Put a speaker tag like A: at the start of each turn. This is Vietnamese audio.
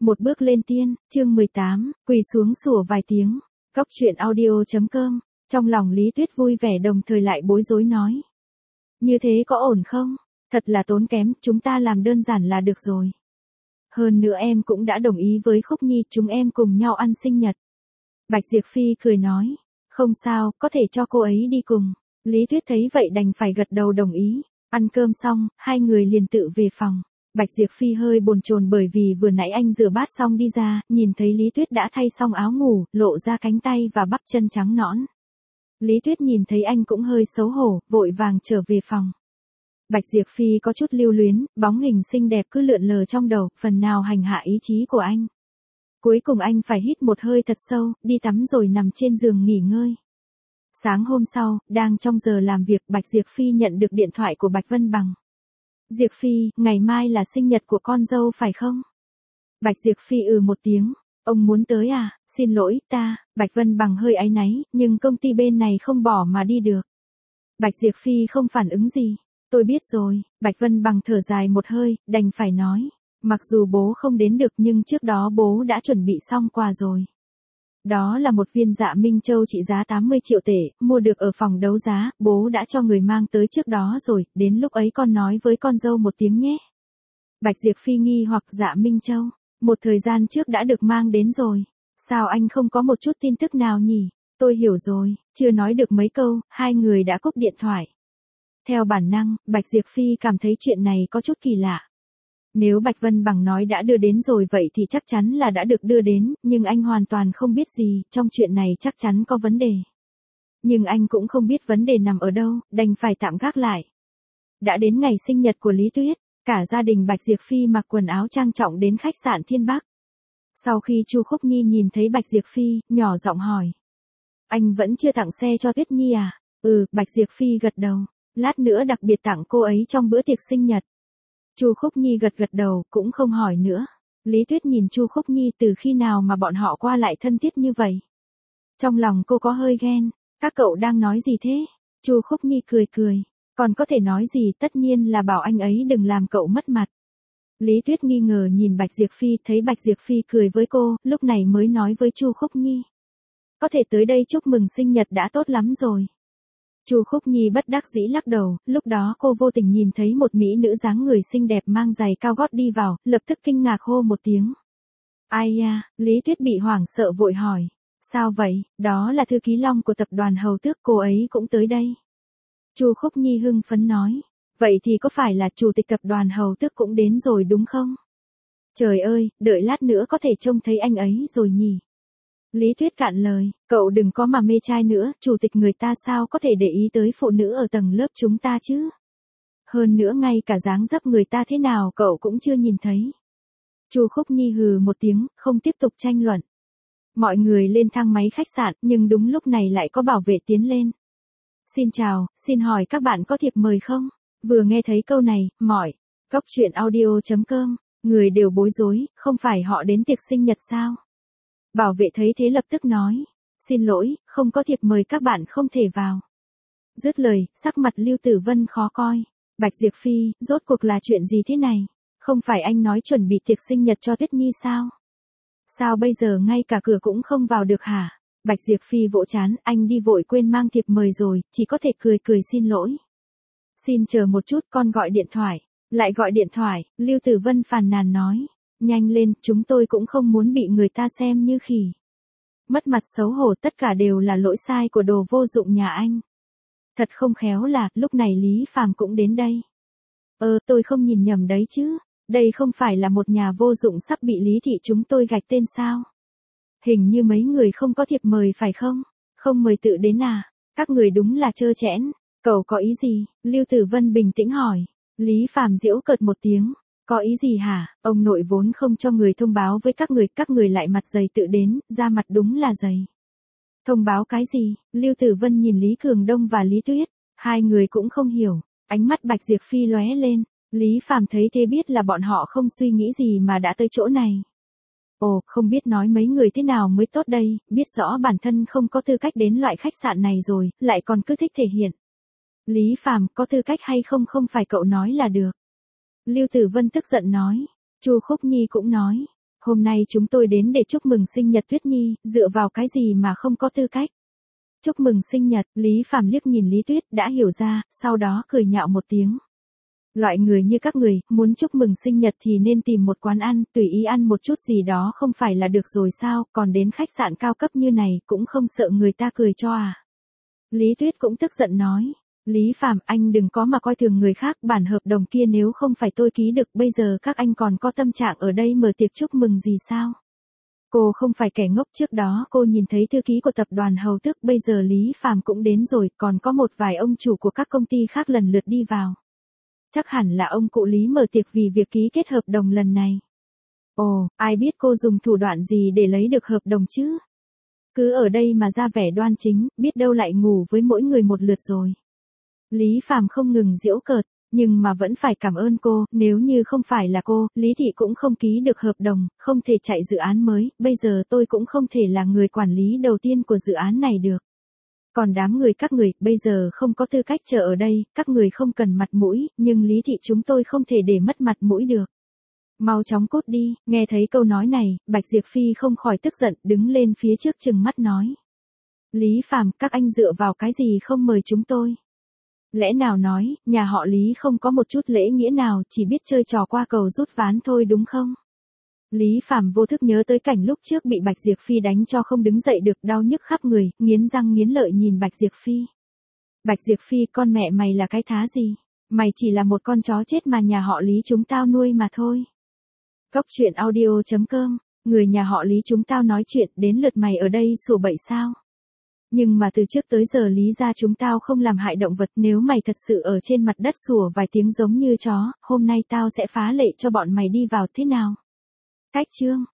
A: Một bước lên tiên, chương 18, quỳ xuống sủa vài tiếng. Góc chuyện audio.com, trong lòng Lý Tuyết vui vẻ đồng thời lại bối rối nói. Như thế có ổn không? Thật là tốn kém, chúng ta làm đơn giản là được rồi. Hơn nữa em cũng đã đồng ý với Khúc Nhi, chúng em cùng nhau ăn sinh nhật. Bạch Diệp Phi cười nói, không sao, có thể cho cô ấy đi cùng. Lý Tuyết thấy vậy đành phải gật đầu đồng ý. Ăn cơm xong, hai người liền tự về phòng. Bạch Diệp Phi hơi bồn chồn bởi vì vừa nãy anh rửa bát xong đi ra, nhìn thấy Lý Tuyết đã thay xong áo ngủ, lộ ra cánh tay và bắp chân trắng nõn. Lý Tuyết nhìn thấy anh cũng hơi xấu hổ, vội vàng trở về phòng. Bạch Diệp Phi có chút lưu luyến, bóng hình xinh đẹp cứ lượn lờ trong đầu, phần nào hành hạ ý chí của anh. Cuối cùng anh phải hít một hơi thật sâu, đi tắm rồi nằm trên giường nghỉ ngơi. Sáng hôm sau, đang trong giờ làm việc, Bạch Diệp Phi nhận được điện thoại của Bạch Vân Bằng. Diệp Phi, ngày mai là sinh nhật của con dâu phải không? Bạch Diệp Phi một tiếng. Ông muốn tới à? Xin lỗi, Bạch Vân Bằng hơi áy náy, nhưng công ty bên này không bỏ mà đi được. Bạch Diệp Phi không phản ứng gì. Tôi biết rồi, Bạch Vân Bằng thở dài một hơi, đành phải nói. Mặc dù bố không đến được nhưng trước đó bố đã chuẩn bị xong quà rồi. Đó là một viên dạ Minh Châu trị giá 80 triệu tệ, mua được ở phòng đấu giá, bố đã cho người mang tới trước đó rồi, đến lúc ấy con nói với con dâu một tiếng nhé. Bạch Diệp Phi nghi hoặc dạ Minh Châu, một thời gian trước đã được mang đến rồi. Sao anh không có một chút tin tức nào nhỉ? Tôi hiểu rồi, chưa nói được mấy câu, hai người đã cúp điện thoại. Theo bản năng, Bạch Diệp Phi cảm thấy chuyện này có chút kỳ lạ. Nếu Bạch Vân Bằng nói đã đưa đến rồi vậy thì chắc chắn là đã được đưa đến, nhưng anh hoàn toàn không biết gì, trong chuyện này chắc chắn có vấn đề. Nhưng anh cũng không biết vấn đề nằm ở đâu, đành phải tạm gác lại. Đã đến ngày sinh nhật của Lý Tuyết, cả gia đình Bạch Diệp Phi mặc quần áo trang trọng đến khách sạn Thiên Bắc. Sau khi Chu Khúc Nhi nhìn thấy Bạch Diệp Phi, nhỏ giọng hỏi. Anh vẫn chưa tặng xe cho Tuyết Nhi à? Bạch Diệp Phi gật đầu. Lát nữa đặc biệt tặng cô ấy trong bữa tiệc sinh nhật. Chu Khúc Nhi gật đầu, cũng không hỏi nữa. Lý Tuyết nhìn Chu Khúc Nhi từ khi nào mà bọn họ qua lại thân thiết như vậy. Trong lòng cô có hơi ghen, các cậu đang nói gì thế? Chu Khúc Nhi cười, còn có thể nói gì, tất nhiên là bảo anh ấy đừng làm cậu mất mặt. Lý Tuyết nghi ngờ nhìn Bạch Diệp Phi, thấy Bạch Diệp Phi cười với cô, lúc này mới nói với Chu Khúc Nhi. Có thể tới đây chúc mừng sinh nhật đã tốt lắm rồi. Chu Khúc Nhi bất đắc dĩ lắc đầu, lúc đó cô vô tình nhìn thấy một mỹ nữ dáng người xinh đẹp mang giày cao gót đi vào, lập tức kinh ngạc hô một tiếng. Ai ya, Lý Tuyết bị hoảng sợ vội hỏi. Sao vậy, đó là thư ký Long của tập đoàn Hầu Tước, cô ấy cũng tới đây. Chu Khúc Nhi hưng phấn nói. Vậy thì có phải là chủ tịch tập đoàn Hầu Tước cũng đến rồi đúng không? Trời ơi, đợi lát nữa có thể trông thấy anh ấy rồi nhỉ. Lý Tuyết cạn lời, cậu đừng có mà mê trai nữa, chủ tịch người ta sao có thể để ý tới phụ nữ ở tầng lớp chúng ta chứ? Hơn nữa ngay cả dáng dấp người ta thế nào cậu cũng chưa nhìn thấy. Chu Khúc Nhi hừ một tiếng, không tiếp tục tranh luận. Mọi người lên thang máy khách sạn, nhưng đúng lúc này lại có bảo vệ tiến lên. Xin chào, xin hỏi các bạn có thiệp mời không? Vừa nghe thấy câu này, Góc chuyện audio.com, người đều bối rối, không phải họ đến tiệc sinh nhật sao? Bảo vệ thấy thế lập tức nói, xin lỗi, không có thiệp mời các bạn không thể vào. Dứt lời, sắc mặt Lưu Tử Vân khó coi. Bạch Diệp Phi, rốt cuộc là chuyện gì thế này? Không phải anh nói chuẩn bị tiệc sinh nhật cho Tuyết Nhi sao? Sao bây giờ ngay cả cửa cũng không vào được hả? Bạch Diệp Phi vỗ chán, anh đi vội quên mang thiệp mời rồi, chỉ có thể cười xin lỗi. Xin chờ một chút, con gọi điện thoại. Lại gọi điện thoại, Lưu Tử Vân phàn nàn nói. Nhanh lên, chúng tôi cũng không muốn bị người ta xem như khỉ. Mất mặt xấu hổ, tất cả đều là lỗi sai của đồ vô dụng nhà anh. Thật không khéo là, lúc này Lý Phàm cũng đến đây. Tôi không nhìn nhầm đấy chứ. Đây không phải là một nhà vô dụng sắp bị Lý thị chúng tôi gạch tên sao? Hình như mấy người không có thiệp mời phải không? Không mời tự đến à? Các người đúng là trơ trẽn. Cậu có ý gì? Lưu Tử Vân bình tĩnh hỏi. Lý Phàm giễu cợt một tiếng. Có ý gì hả? Ông nội vốn không cho người thông báo với các người lại mặt dày tự đến, ra mặt đúng là dày. Thông báo cái gì? Lưu Tử Vân nhìn Lý Cường Đông và Lý Tuyết, hai người cũng không hiểu, ánh mắt Bạch Diệp Phi lóe lên, Lý Phàm thấy thế biết là bọn họ không suy nghĩ gì mà đã tới chỗ này. Không biết nói mấy người thế nào mới tốt đây, biết rõ bản thân không có tư cách đến loại khách sạn này rồi, lại còn cứ thích thể hiện. Lý Phàm, có tư cách hay không không phải cậu nói là được. Lưu Tử Vân tức giận nói. Chu Khúc Nhi cũng nói. Hôm nay chúng tôi đến để chúc mừng sinh nhật Tuyết Nhi, dựa vào cái gì mà không có tư cách. Chúc mừng sinh nhật, Lý Phàm liếc nhìn Lý Tuyết đã hiểu ra, sau đó cười nhạo một tiếng. Loại người như các người, muốn chúc mừng sinh nhật thì nên tìm một quán ăn, tùy ý ăn một chút gì đó không phải là được rồi sao, còn đến khách sạn cao cấp như này cũng không sợ người ta cười cho à. Lý Tuyết cũng tức giận nói. Lý Phàm, anh đừng có mà coi thường người khác, bản hợp đồng kia nếu không phải tôi ký được bây giờ các anh còn có tâm trạng ở đây mở tiệc chúc mừng gì sao? Cô không phải kẻ ngốc, trước đó cô nhìn thấy thư ký của tập đoàn Hầu Tước, bây giờ Lý Phàm cũng đến rồi, còn có một vài ông chủ của các công ty khác lần lượt đi vào. Chắc hẳn là ông cụ Lý mở tiệc vì việc ký kết hợp đồng lần này. Ồ, ai biết cô dùng thủ đoạn gì để lấy được hợp đồng chứ? Cứ ở đây mà ra vẻ đoan chính, biết đâu lại ngủ với mỗi người một lượt rồi. Lý Phàm không ngừng giễu cợt, nhưng mà vẫn phải cảm ơn cô, nếu như không phải là cô, Lý Thị cũng không ký được hợp đồng, không thể chạy dự án mới, bây giờ tôi cũng không thể là người quản lý đầu tiên của dự án này được. Còn đám người các người, bây giờ không có tư cách chờ ở đây, các người không cần mặt mũi, nhưng Lý Thị chúng tôi không thể để mất mặt mũi được. Mau chóng cút đi, nghe thấy câu nói này, Bạch Diệp Phi không khỏi tức giận, đứng lên phía trước trừng mắt nói. Lý Phàm, các anh dựa vào cái gì không mời chúng tôi? Lẽ nào nói, nhà họ Lý không có một chút lễ nghĩa nào, chỉ biết chơi trò qua cầu rút ván thôi đúng không? Lý Phàm vô thức nhớ tới cảnh lúc trước bị Bạch Diệp Phi đánh cho không đứng dậy được, đau nhức khắp người, nghiến răng nghiến lợi nhìn Bạch Diệp Phi. Bạch Diệp Phi, con mẹ mày là cái thá gì? Mày chỉ là một con chó chết mà nhà họ Lý chúng tao nuôi mà thôi. Góc truyện audio.com, người nhà họ Lý chúng tao nói chuyện, đến lượt mày ở đây sủa bậy sao? Nhưng mà từ trước tới giờ Lý gia chúng tao không làm hại động vật, nếu mày thật sự ở trên mặt đất sủa vài tiếng giống như chó, hôm nay tao sẽ phá lệ cho bọn mày đi vào thế nào? Cách chương